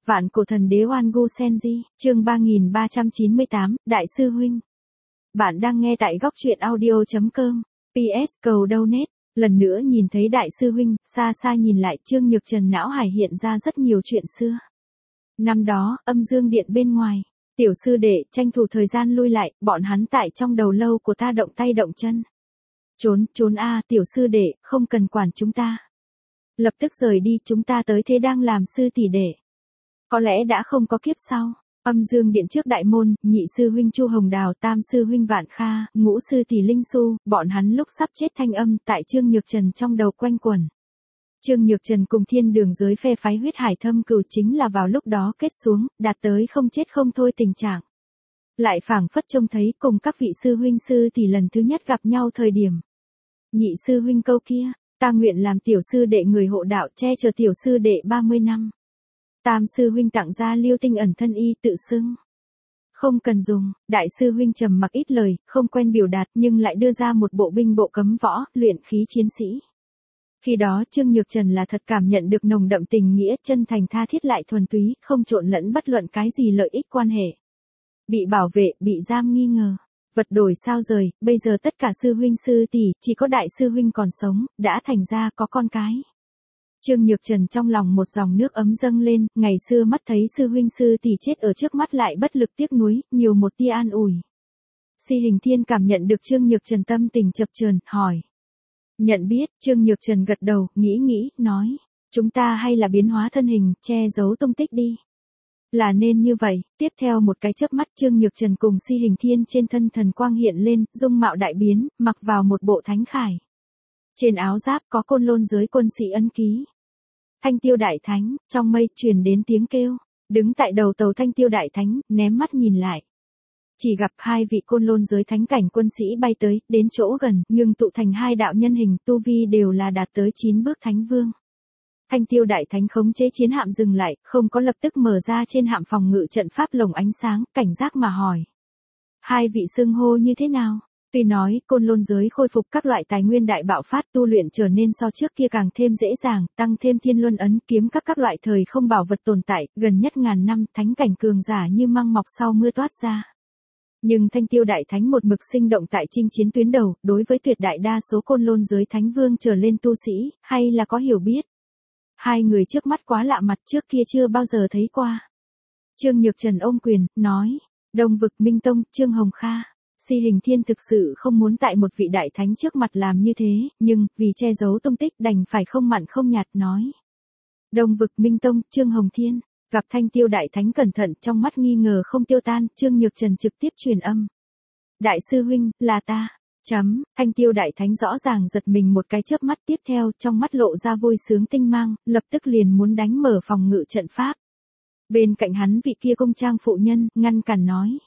Vạn cổ thần đế Oan Gu Senji, chương 3398, Đại sư huynh. Bạn đang nghe tại góc truyện audio.com. PS cầu donate. Lần nữa nhìn thấy đại sư huynh, xa xa nhìn lại Trương Nhược Trần não hải hiện ra rất nhiều chuyện xưa. Năm đó, âm dương điện bên ngoài, tiểu sư đệ tranh thủ thời gian lui lại, bọn hắn tại trong đầu lâu của ta động tay động chân. Trốn a, tiểu sư đệ, không cần quản chúng ta. Lập tức rời đi, chúng ta tới thế đang làm sư tỷ đệ. Có lẽ đã không có kiếp sau. Âm dương điện trước đại môn, nhị sư huynh Chu Hồng Đào, tam sư huynh Vạn Kha, ngũ sư tỷ Linh Xu, bọn hắn lúc sắp chết thanh âm tại Trương Nhược Trần trong đầu quanh quẩn. Trương Nhược Trần cùng thiên đường giới phe phái huyết hải thâm cừu chính là vào lúc đó kết xuống, đạt tới không chết không thôi tình trạng. Lại phảng phất trông thấy cùng các vị sư huynh sư tỷ lần thứ nhất gặp nhau thời điểm. Nhị sư huynh câu kia, ta nguyện làm tiểu sư đệ người hộ đạo che chở tiểu sư đệ 30 năm. Tam sư huynh tặng ra Liêu Tinh ẩn thân y tự xưng. Không cần dùng, đại sư huynh trầm mặc ít lời, không quen biểu đạt nhưng lại đưa ra một bộ binh bộ cấm võ, luyện khí chiến sĩ. Khi đó Trương Nhược Trần là thật cảm nhận được nồng đậm tình nghĩa, chân thành tha thiết lại thuần túy, không trộn lẫn bất luận cái gì lợi ích quan hệ. Bị bảo vệ, bị giam nghi ngờ. Vật đổi sao rời, bây giờ tất cả sư huynh sư tỷ, chỉ có đại sư huynh còn sống, đã thành ra có con cái. Trương Nhược Trần trong lòng một dòng nước ấm dâng lên, ngày xưa mắt thấy sư huynh sư tỷ chết ở trước mắt lại bất lực tiếc nuối, nhiều một tia an ủi. Si Hình Thiên cảm nhận được Trương Nhược Trần tâm tình chập chờn, hỏi. Nhận biết, Trương Nhược Trần gật đầu, nghĩ, nói. Chúng ta hay là biến hóa thân hình, che giấu tung tích đi. Là nên như vậy, tiếp theo một cái chớp mắt Trương Nhược Trần cùng Si Hình Thiên trên thân thần quang hiện lên, dung mạo đại biến, mặc vào một bộ thánh khải. Trên áo giáp có côn lôn giới quân sĩ ấn ký. Thanh Tiêu Đại Thánh, trong mây truyền đến tiếng kêu, đứng tại đầu tàu Thanh Tiêu Đại Thánh, ném mắt nhìn lại. Chỉ gặp hai vị côn lôn giới thánh cảnh quân sĩ bay tới, đến chỗ gần, ngưng tụ thành hai đạo nhân hình, tu vi đều là đạt tới 9 bước thánh vương. Thanh Tiêu Đại Thánh khống chế chiến hạm dừng lại, không có lập tức mở ra trên hạm phòng ngự trận pháp lồng ánh sáng, cảnh giác mà hỏi. Hai vị xưng hô như thế nào? Tuy nói, côn lôn giới khôi phục các loại tài nguyên đại bạo phát tu luyện trở nên so trước kia càng thêm dễ dàng, tăng thêm thiên luân ấn kiếm các loại thời không bảo vật tồn tại, gần nhất ngàn năm, thánh cảnh cường giả như măng mọc sau mưa toát ra. Nhưng Thanh Tiêu Đại Thánh một mực sinh động tại chinh chiến tuyến đầu, đối với tuyệt đại đa số côn lôn giới thánh vương trở lên tu sĩ, hay là có hiểu biết. Hai người trước mắt quá lạ mặt, trước kia chưa bao giờ thấy qua. Trương Nhược Trần ôm quyền, nói, Đông Vực Minh Tông, Trương Hồng Kha. Si Hình Thiên thực sự không muốn tại một vị đại thánh trước mặt làm như thế, nhưng, vì che giấu tung tích đành phải không mặn không nhạt nói. Đông Vực Minh Tông, Trương Hồng Thiên, gặp Thanh Tiêu Đại Thánh cẩn thận trong mắt nghi ngờ không tiêu tan, Trương Nhược Trần trực tiếp truyền âm. Đại sư huynh, là ta. Thanh Tiêu Đại Thánh rõ ràng giật mình một cái chớp mắt, tiếp theo trong mắt lộ ra vui sướng tinh mang, lập tức liền muốn đánh mở phòng ngự trận pháp. Bên cạnh hắn vị kia công trang phụ nhân, ngăn cản nói.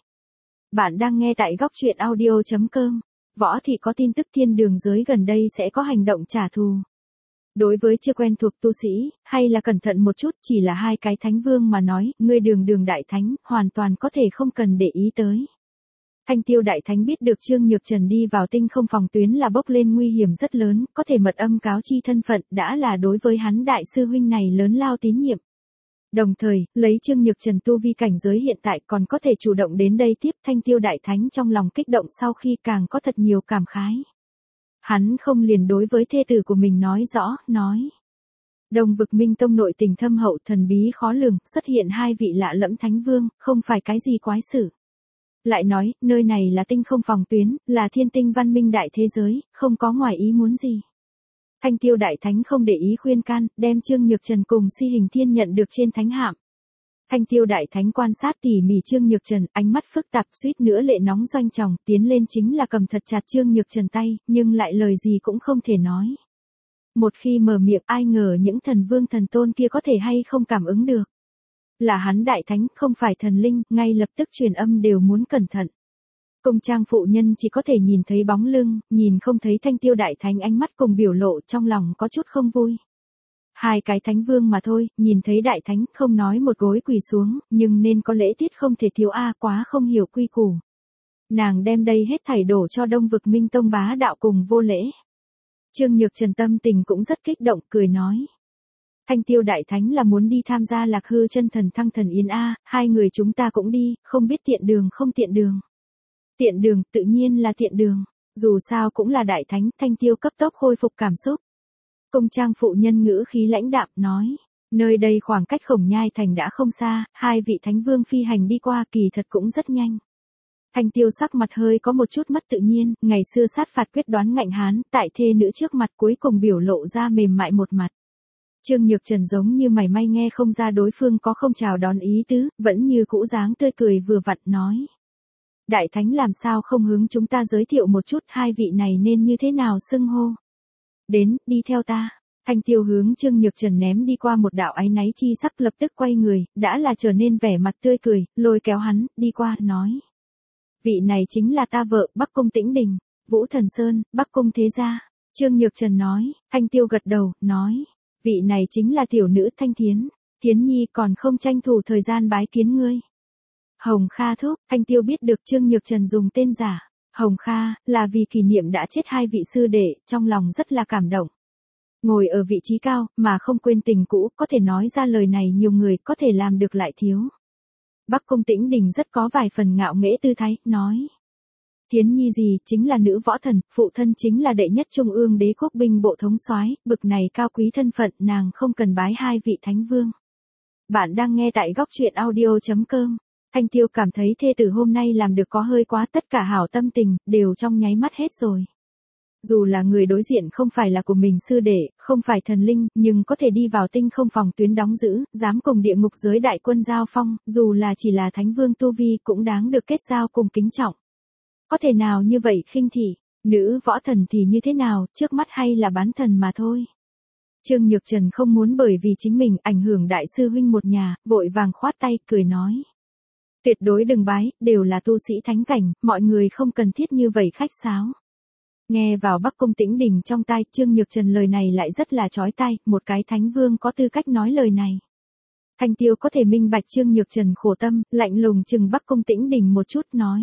Bạn đang nghe tại góc truyện audio.com. Võ Thị có tin tức thiên đường giới gần đây sẽ có hành động trả thù. Đối với chưa quen thuộc tu sĩ, hay là cẩn thận một chút, chỉ là hai cái thánh vương mà nói, ngươi đường đại thánh, hoàn toàn có thể không cần để ý tới. Thanh Tiêu Đại Thánh biết được Trương Nhược Trần đi vào tinh không phòng tuyến là bốc lên nguy hiểm rất lớn, có thể mật âm cáo chi thân phận, đã là đối với hắn đại sư huynh này lớn lao tín nhiệm. Đồng thời, lấy Trương Nhược Trần tu vi cảnh giới hiện tại còn có thể chủ động đến đây tiếp, Thanh Tiêu Đại Thánh trong lòng kích động sau khi càng có thật nhiều cảm khái. Hắn không liền đối với thê tử của mình nói rõ, nói. Đông Vực Minh Tông nội tình thâm hậu thần bí khó lường, xuất hiện hai vị lạ lẫm thánh vương, không phải cái gì quái sự. Lại nói, nơi này là tinh không phòng tuyến, là thiên tinh văn minh đại thế giới, không có ngoài ý muốn gì. Thanh Tiêu Đại Thánh không để ý khuyên can, đem Trương Nhược Trần cùng Si Hình Thiên nhận được trên thánh hạm. Thanh Tiêu Đại Thánh quan sát tỉ mỉ Trương Nhược Trần, ánh mắt phức tạp, suýt nữa lệ nóng doanh tròng, tiến lên chính là cầm thật chặt Trương Nhược Trần tay, nhưng lại lời gì cũng không thể nói. Một khi mở miệng, ai ngờ những thần vương thần tôn kia có thể hay không cảm ứng được. Là hắn đại thánh, không phải thần linh, ngay lập tức truyền âm đều muốn cẩn thận. Công trang phụ nhân chỉ có thể nhìn thấy bóng lưng, nhìn không thấy Thanh Tiêu Đại Thánh ánh mắt cùng biểu lộ, trong lòng có chút không vui. Hai cái thánh vương mà thôi, nhìn thấy đại thánh không nói một gối quỳ xuống, nhưng nên có lễ tiết không thể thiếu quá không hiểu quy củ. Nàng đem đây hết thảy đổ cho Đông Vực Minh Tông bá đạo cùng vô lễ. Trương Nhược Trần tâm tình cũng rất kích động, cười nói. Thanh Tiêu đại thánh là muốn đi tham gia Lạc Hư chân thần thăng thần yến a, hai người chúng ta cũng đi, không biết tiện đường không tiện đường. Tiện đường, tự nhiên là tiện đường, dù sao cũng là đại thánh. Thanh Tiêu cấp tốc khôi phục cảm xúc. Công trang phụ nhân ngữ khí lãnh đạm nói, nơi đây khoảng cách Khổng Nhai thành đã không xa, hai vị thánh vương phi hành đi qua kỳ thật cũng rất nhanh. Thanh Tiêu sắc mặt hơi có một chút mất tự nhiên, ngày xưa sát phạt quyết đoán ngạnh hán, tại thê nữ trước mặt cuối cùng biểu lộ ra mềm mại một mặt. Trương Nhược Trần giống như mảy may nghe không ra đối phương có không chào đón ý tứ, vẫn như cũ dáng tươi cười vừa vặn nói. Đại thánh làm sao không hướng chúng ta giới thiệu một chút hai vị này nên như thế nào xưng hô. Đến, đi theo ta. Thanh Tiêu hướng Trương Nhược Trần ném đi qua một đạo áy náy chi sắc, lập tức quay người, đã là trở nên vẻ mặt tươi cười, lôi kéo hắn, đi qua, nói. Vị này chính là ta vợ, Bắc Cung Tĩnh Đình, Vũ Thần Sơn, Bắc Cung thế gia. Trương Nhược Trần nói, Thanh Tiêu gật đầu, nói. Vị này chính là tiểu nữ Thanh Thiến. Thiến Nhi còn không tranh thủ thời gian bái kiến ngươi. Hồng Kha thúc. Thanh Tiêu biết được Trương Nhược Trần dùng tên giả. Hồng Kha, là vì kỷ niệm đã chết hai vị sư đệ, trong lòng rất là cảm động. Ngồi ở vị trí cao, mà không quên tình cũ, có thể nói ra lời này nhiều người có thể làm được lại thiếu. Bắc Cung Tĩnh Đình rất có vài phần ngạo nghễ tư thái, nói. Thiến Nhi gì, chính là nữ võ thần, phụ thân chính là đệ nhất trung ương đế quốc binh bộ thống soái, bực này cao quý thân phận, nàng không cần bái hai vị thánh vương. Bạn đang nghe tại góc truyện audio.com. Thanh Tiêu cảm thấy thê tử hôm nay làm được có hơi quá, tất cả hảo tâm tình, đều trong nháy mắt hết rồi. Dù là người đối diện không phải là của mình sư đệ, không phải thần linh, nhưng có thể đi vào tinh không phòng tuyến đóng giữ, dám cùng địa ngục giới đại quân giao phong, dù là chỉ là thánh vương tu vi cũng đáng được kết giao cùng kính trọng. Có thể nào như vậy khinh thị, nữ võ thần thì như thế nào, trước mắt hay là bán thần mà thôi. Trương Nhược Trần không muốn bởi vì chính mình ảnh hưởng đại sư huynh một nhà, vội vàng khoát tay, cười nói. Tuyệt đối đừng bái, đều là tu sĩ thánh cảnh, mọi người không cần thiết như vậy khách sáo. Nghe vào Bắc Cung Tĩnh Đình trong tai, Trương Nhược Trần lời này lại rất là chói tai, một cái thánh vương có tư cách nói lời này. Thanh Tiêu có thể minh bạch Trương Nhược Trần khổ tâm, lạnh lùng chừng Bắc Cung Tĩnh Đình một chút nói.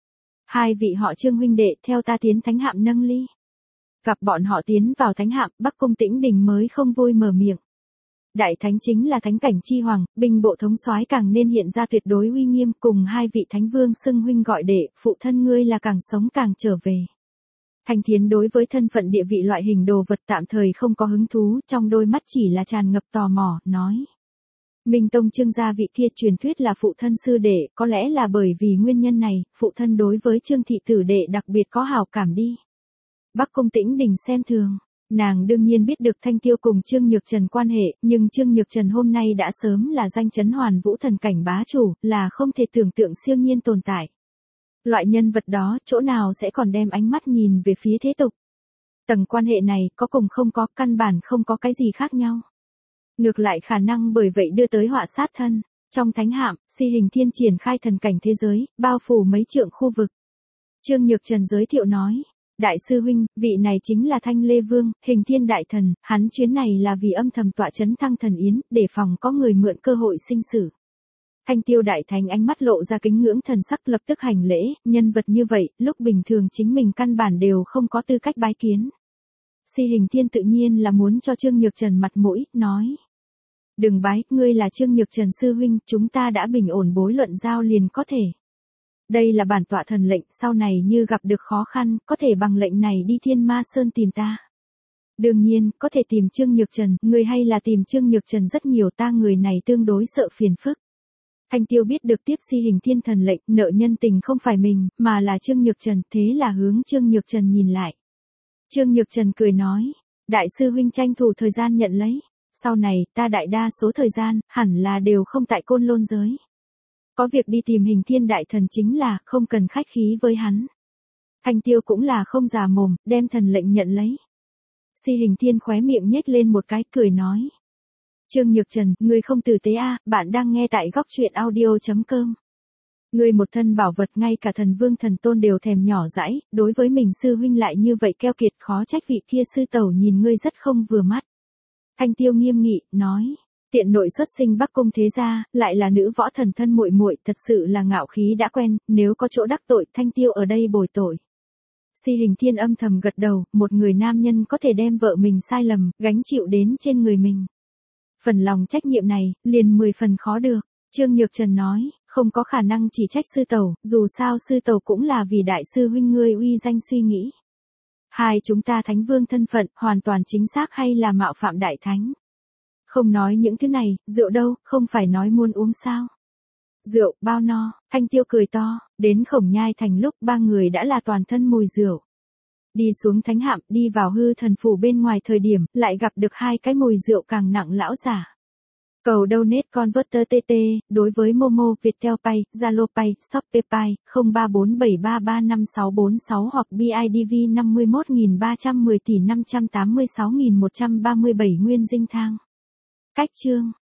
Hai vị họ Trương huynh đệ, theo ta tiến thánh hạm nâng ly. Gặp bọn họ tiến vào thánh hạm, Bắc Cung Tĩnh Đình mới không vui mở miệng. Đại thánh chính là thánh cảnh chi hoàng, binh bộ thống soái càng nên hiện ra tuyệt đối uy nghiêm, cùng hai vị thánh vương xưng huynh gọi đệ, phụ thân ngươi là càng sống càng trở về. Thanh Thiến đối với thân phận địa vị loại hình đồ vật tạm thời không có hứng thú, trong đôi mắt chỉ là tràn ngập tò mò, nói. Minh Tông Trương gia vị kia truyền thuyết là phụ thân sư đệ, có lẽ là bởi vì nguyên nhân này, phụ thân đối với Trương thị tử đệ đặc biệt có hảo cảm đi. Bắc Cung Tĩnh Đình xem thường, nàng đương nhiên biết được Thanh Tiêu cùng Trương Nhược Trần quan hệ, nhưng Trương Nhược Trần hôm nay đã sớm là danh chấn hoàn vũ thần cảnh bá chủ, là không thể tưởng tượng siêu nhiên tồn tại. Loại nhân vật đó, chỗ nào sẽ còn đem ánh mắt nhìn về phía thế tục. Tầng quan hệ này, có cùng không có, căn bản không có cái gì khác nhau. Ngược lại khả năng bởi vậy đưa tới họa sát thân. Trong thánh hạm, Si Hình Thiên triển khai thần cảnh thế giới, bao phủ mấy trượng khu vực. Trương Nhược Trần giới thiệu nói. Đại sư huynh, vị này chính là Thanh Lê Vương, Hình Thiên đại thần, hắn chuyến này là vì âm thầm tọa chấn thăng thần yến, để phòng có người mượn cơ hội sinh sử. Thanh Tiêu đại thánh ánh mắt lộ ra kính ngưỡng thần sắc, lập tức hành lễ, nhân vật như vậy, lúc bình thường chính mình căn bản đều không có tư cách bái kiến. Si Hình Thiên tự nhiên là muốn cho Trương Nhược Trần mặt mũi, nói. Đừng bái, ngươi là Trương Nhược Trần sư huynh, chúng ta đã bình ổn bối luận giao liền có thể. Đây là bản tọa thần lệnh, sau này như gặp được khó khăn, có thể bằng lệnh này đi Thiên Ma Sơn tìm ta. Đương nhiên, có thể tìm Trương Nhược Trần, người hay là tìm Trương Nhược Trần rất nhiều, ta người này tương đối sợ phiền phức. Thanh Tiêu biết được tiếp Si Hình Thiên thần lệnh, nợ nhân tình không phải mình, mà là Trương Nhược Trần, thế là hướng Trương Nhược Trần nhìn lại. Trương Nhược Trần cười nói, đại sư huynh tranh thủ thời gian nhận lấy, sau này, ta đại đa số thời gian, hẳn là đều không tại Côn Lôn giới. Có việc đi tìm Hình Thiên đại thần chính là, không cần khách khí với hắn. Thanh Tiêu cũng là không già mồm, đem thần lệnh nhận lấy. Si Hình Thiên khóe miệng nhếch lên một cái, cười nói. Trương Nhược Trần, ngươi không tử tế a, bạn đang nghe tại góc truyện audio.com. Ngươi một thân bảo vật, ngay cả thần vương thần tôn đều thèm nhỏ dãi, đối với mình sư huynh lại như vậy keo kiệt, khó trách vị kia sư tẩu nhìn ngươi rất không vừa mắt. Thanh Tiêu nghiêm nghị, nói, tiện nội xuất sinh Bắc Cung thế gia, lại là nữ võ thần thân muội muội, thật sự là ngạo khí đã quen, nếu có chỗ đắc tội, Thanh Tiêu ở đây bồi tội. Si Hình Thiên âm thầm gật đầu, một người nam nhân có thể đem vợ mình sai lầm, gánh chịu đến trên người mình. Phần lòng trách nhiệm này, liền 10 phần khó được. Trương Nhược Trần nói, không có khả năng chỉ trách sư tẩu, dù sao sư tẩu cũng là vì đại sư huynh ngươi uy danh suy nghĩ. Hai chúng ta thánh vương thân phận, hoàn toàn chính xác hay là mạo phạm đại thánh? Không nói những thứ này, rượu đâu, không phải nói muốn uống sao? Rượu, bao no, Thanh Tiêu cười to, đến Khổng Nhai thành lúc ba người đã là toàn thân mùi rượu. Đi xuống thánh hạm, đi vào hư thần phủ bên ngoài thời điểm, lại gặp được hai cái mùi rượu càng nặng lão giả. Cầu donate converter TT, đối với Momo, Viettel Pay, Zalo Pay, Shopee Pay, 0347335646 hoặc BIDV 51310 tỷ 586.137 nguyên dinh thang. Cách chương